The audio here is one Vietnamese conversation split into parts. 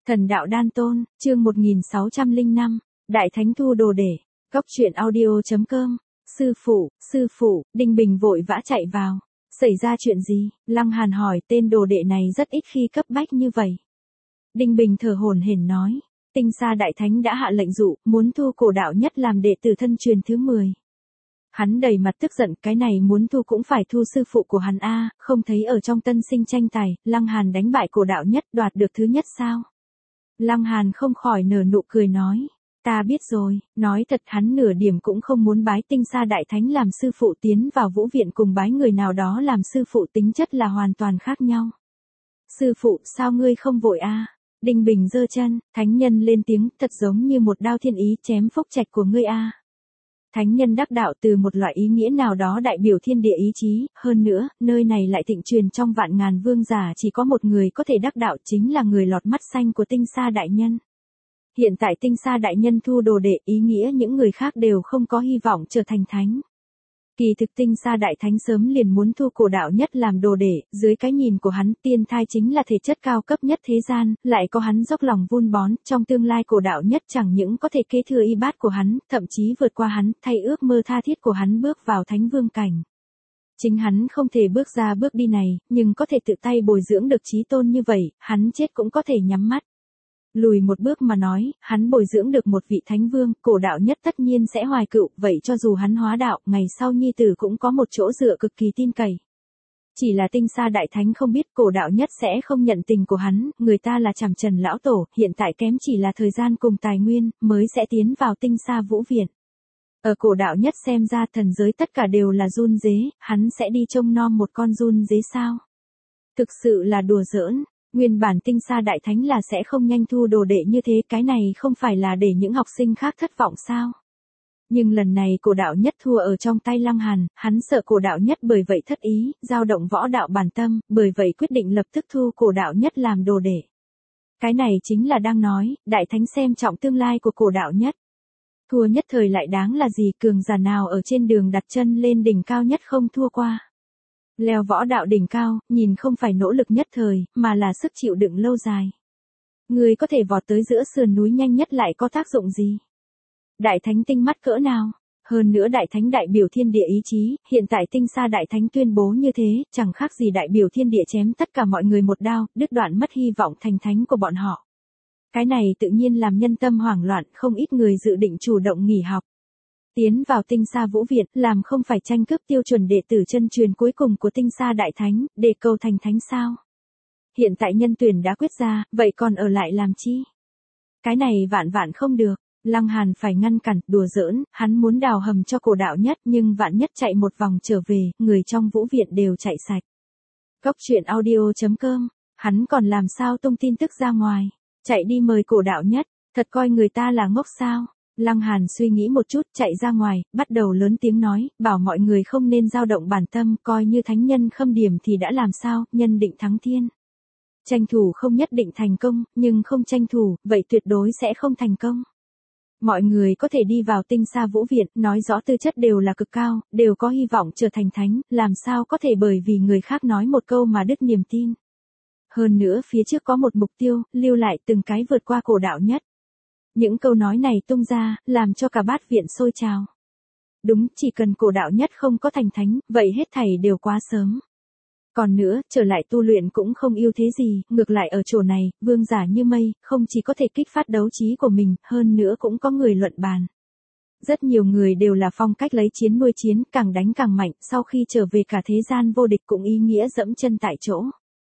Thần đạo đan tôn, chương 1605, Đại Thánh thu đồ để, góc truyện audio.com, sư phụ, Đinh Bình vội vã chạy vào, xảy ra chuyện gì, Lăng Hàn hỏi tên đồ đệ này rất ít khi cấp bách như vậy. Đinh Bình thở hổn hển nói, Tinh Sa Đại Thánh đã hạ lệnh dụ, muốn thu Cổ Đạo Nhất làm đệ tử thân truyền thứ 10. Hắn đầy mặt tức giận, cái này muốn thu cũng phải thu sư phụ của hắn a, không thấy ở trong tân sinh tranh tài, Lăng Hàn đánh bại Cổ Đạo Nhất đoạt được thứ nhất sao? Lăng Hàn không khỏi nở nụ cười nói, ta biết rồi, nói thật hắn nửa điểm cũng không muốn bái Tinh Sa Đại Thánh làm sư phụ, tiến vào vũ viện cùng bái người nào đó làm sư phụ tính chất là hoàn toàn khác nhau. Sư phụ, sao ngươi không vội a? Đinh Bình giơ chân, thánh nhân lên tiếng, thật giống như một đao thiên ý chém phúc trạch của ngươi a. Thánh nhân đắc đạo từ một loại ý nghĩa nào đó đại biểu thiên địa ý chí, hơn nữa, nơi này lại thịnh truyền trong vạn ngàn vương giả chỉ có một người có thể đắc đạo, chính là người lọt mắt xanh của Tinh Sa Đại Nhân. Hiện tại Tinh Sa Đại Nhân thu đồ đệ, ý nghĩa những người khác đều không có hy vọng trở thành thánh. Kỳ thực Tinh Sa Đại Thánh sớm liền muốn thu Cổ Đạo Nhất làm đồ đệ, dưới cái nhìn của hắn tiên thai chính là thể chất cao cấp nhất thế gian, lại có hắn dốc lòng vun bón, trong tương lai Cổ Đạo Nhất chẳng những có thể kế thừa y bát của hắn, thậm chí vượt qua hắn, thay ước mơ tha thiết của hắn bước vào thánh vương cảnh. Chính hắn không thể bước ra bước đi này, nhưng có thể tự tay bồi dưỡng được chí tôn như vậy, hắn chết cũng có thể nhắm mắt. Lùi một bước mà nói, hắn bồi dưỡng được một vị thánh vương, Cổ Đạo Nhất tất nhiên sẽ hoài cựu, vậy cho dù hắn hóa đạo, ngày sau nhi tử cũng có một chỗ dựa cực kỳ tin cậy. Chỉ là Tinh Sa Đại Thánh không biết Cổ Đạo Nhất sẽ không nhận tình của hắn, người ta là Trảm Trần lão tổ, hiện tại kém chỉ là thời gian cùng tài nguyên, mới sẽ tiến vào Tinh Sa Vũ Viện. Ở Cổ Đạo Nhất xem ra thần giới tất cả đều là run dế, hắn sẽ đi trông nom một con run dế sao? Thực sự là đùa giỡn. Nguyên bản Tinh Sa Đại Thánh là sẽ không nhanh thu đồ đệ như thế, cái này không phải là để những học sinh khác thất vọng sao? Nhưng lần này Cổ Đạo Nhất thua ở trong tay Lăng Hàn, hắn sợ Cổ Đạo Nhất bởi vậy thất ý, dao động võ đạo bản tâm, bởi vậy quyết định lập tức thu Cổ Đạo Nhất làm đồ đệ. Cái này chính là đang nói, Đại Thánh xem trọng tương lai của Cổ Đạo Nhất. Thua nhất thời lại đáng là gì, cường giả nào ở trên đường đặt chân lên đỉnh cao nhất không thua qua. Leo võ đạo đỉnh cao, nhìn không phải nỗ lực nhất thời, mà là sức chịu đựng lâu dài. Người có thể vọt tới giữa sườn núi nhanh nhất lại có tác dụng gì? Đại Thánh tinh mắt cỡ nào? Hơn nữa Đại Thánh đại biểu thiên địa ý chí, hiện tại Tinh Sa Đại Thánh tuyên bố như thế, chẳng khác gì đại biểu thiên địa chém tất cả mọi người một đao, đứt đoạn mất hy vọng thành thánh của bọn họ. Cái này tự nhiên làm nhân tâm hoảng loạn, không ít người dự định chủ động nghỉ học. Tiến vào Tinh Sa Vũ Viện, làm không phải tranh cướp tiêu chuẩn đệ tử chân truyền cuối cùng của Tinh Sa Đại Thánh, để cầu thành thánh sao? Hiện tại nhân tuyển đã quyết ra, vậy còn ở lại làm chi? Cái này vạn vạn không được, Lăng Hàn phải ngăn cản, đùa giỡn, hắn muốn đào hầm cho Cổ Đạo Nhất, nhưng vạn nhất chạy một vòng trở về, người trong Vũ Viện đều chạy sạch. Góc truyện audio.com, hắn còn làm sao tung tin tức ra ngoài, chạy đi mời Cổ Đạo Nhất, thật coi người ta là ngốc sao? Lăng Hàn suy nghĩ một chút, chạy ra ngoài, bắt đầu lớn tiếng nói, bảo mọi người không nên dao động bản tâm, coi như thánh nhân khâm điểm thì đã làm sao, nhân định thắng thiên. Tranh thủ không nhất định thành công, nhưng không tranh thủ, vậy tuyệt đối sẽ không thành công. Mọi người có thể đi vào Tinh Sa Vũ Viện, nói rõ tư chất đều là cực cao, đều có hy vọng trở thành thánh, làm sao có thể bởi vì người khác nói một câu mà đứt niềm tin. Hơn nữa phía trước có một mục tiêu, lưu lại từng cái vượt qua Cổ Đạo Nhất. Những câu nói này tung ra, làm cho cả bát viện sôi trào. Đúng, chỉ cần Cổ Đạo Nhất không có thành thánh, vậy hết thảy đều quá sớm. Còn nữa, trở lại tu luyện cũng không ưu thế gì, ngược lại ở chỗ này, vương giả như mây, không chỉ có thể kích phát đấu trí của mình, hơn nữa cũng có người luận bàn. Rất nhiều người đều là phong cách lấy chiến nuôi chiến, càng đánh càng mạnh, sau khi trở về cả thế gian vô địch cũng ý nghĩa dẫm chân tại chỗ.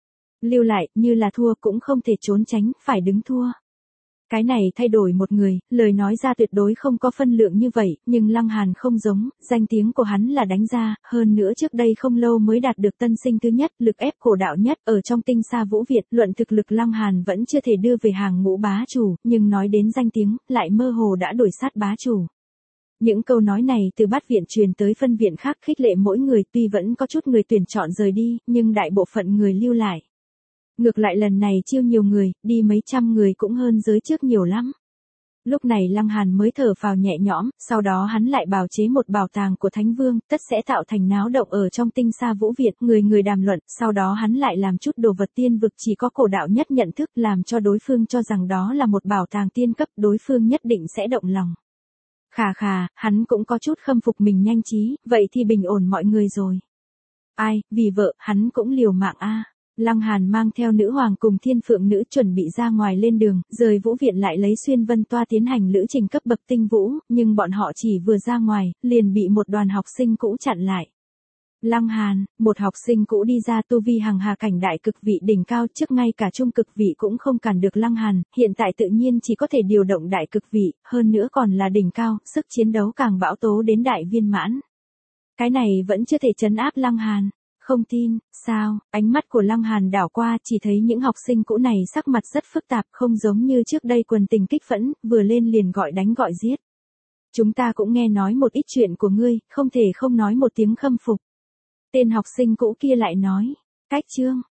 Lưu lại, như là thua cũng không thể trốn tránh, phải đứng thua. Cái này thay đổi một người, lời nói ra tuyệt đối không có phân lượng như vậy, nhưng Lăng Hàn không giống, danh tiếng của hắn là đánh ra, hơn nữa trước đây không lâu mới đạt được tân sinh thứ nhất, lực ép Cổ Đạo Nhất, ở trong Tinh Sa Vũ Viện, luận thực lực Lăng Hàn vẫn chưa thể đưa về hàng ngũ bá chủ, nhưng nói đến danh tiếng, lại mơ hồ đã đuổi sát bá chủ. Những câu nói này từ bát viện truyền tới phân viện khác khích lệ mỗi người, tuy vẫn có chút người tuyển chọn rời đi, nhưng đại bộ phận người lưu lại. Ngược lại lần này chiêu nhiều người, đi mấy trăm người cũng hơn giới trước nhiều lắm. Lúc này Lăng Hàn mới thở phào nhẹ nhõm, sau đó hắn lại bào chế một bảo tàng của Thánh Vương, tất sẽ tạo thành náo động ở trong tinh xa Vũ Việt, người người đàm luận, sau đó hắn lại làm chút đồ vật tiên vực chỉ có cổ đạo nhất nhận thức, làm cho đối phương cho rằng đó là một bảo tàng tiên cấp, đối phương nhất định sẽ động lòng. Khà khà, hắn cũng có chút khâm phục mình nhanh trí, vậy thì bình ổn mọi người rồi. Ai, vì vợ, hắn cũng liều mạng a. Lăng Hàn mang theo nữ hoàng cùng thiên phượng nữ chuẩn bị ra ngoài lên đường, rời Vũ Viện lại lấy xuyên vân toa tiến hành lữ trình cấp bậc tinh vũ, nhưng bọn họ chỉ vừa ra ngoài, liền bị một đoàn học sinh cũ chặn lại. Lăng Hàn, một học sinh cũ đi ra tu vi hằng hà cảnh đại cực vị đỉnh cao, trước ngay cả trung cực vị cũng không cản được Lăng Hàn, hiện tại tự nhiên chỉ có thể điều động đại cực vị, hơn nữa còn là đỉnh cao, sức chiến đấu càng bão tố đến đại viên mãn. Cái này vẫn chưa thể trấn áp Lăng Hàn. Không tin, sao, ánh mắt của Lăng Hàn đảo qua chỉ thấy những học sinh cũ này sắc mặt rất phức tạp không giống như trước đây quần tình kích phẫn, vừa lên liền gọi đánh gọi giết. Chúng ta cũng nghe nói một ít chuyện của ngươi, không thể không nói một tiếng khâm phục. Tên học sinh cũ kia lại nói, cách chương,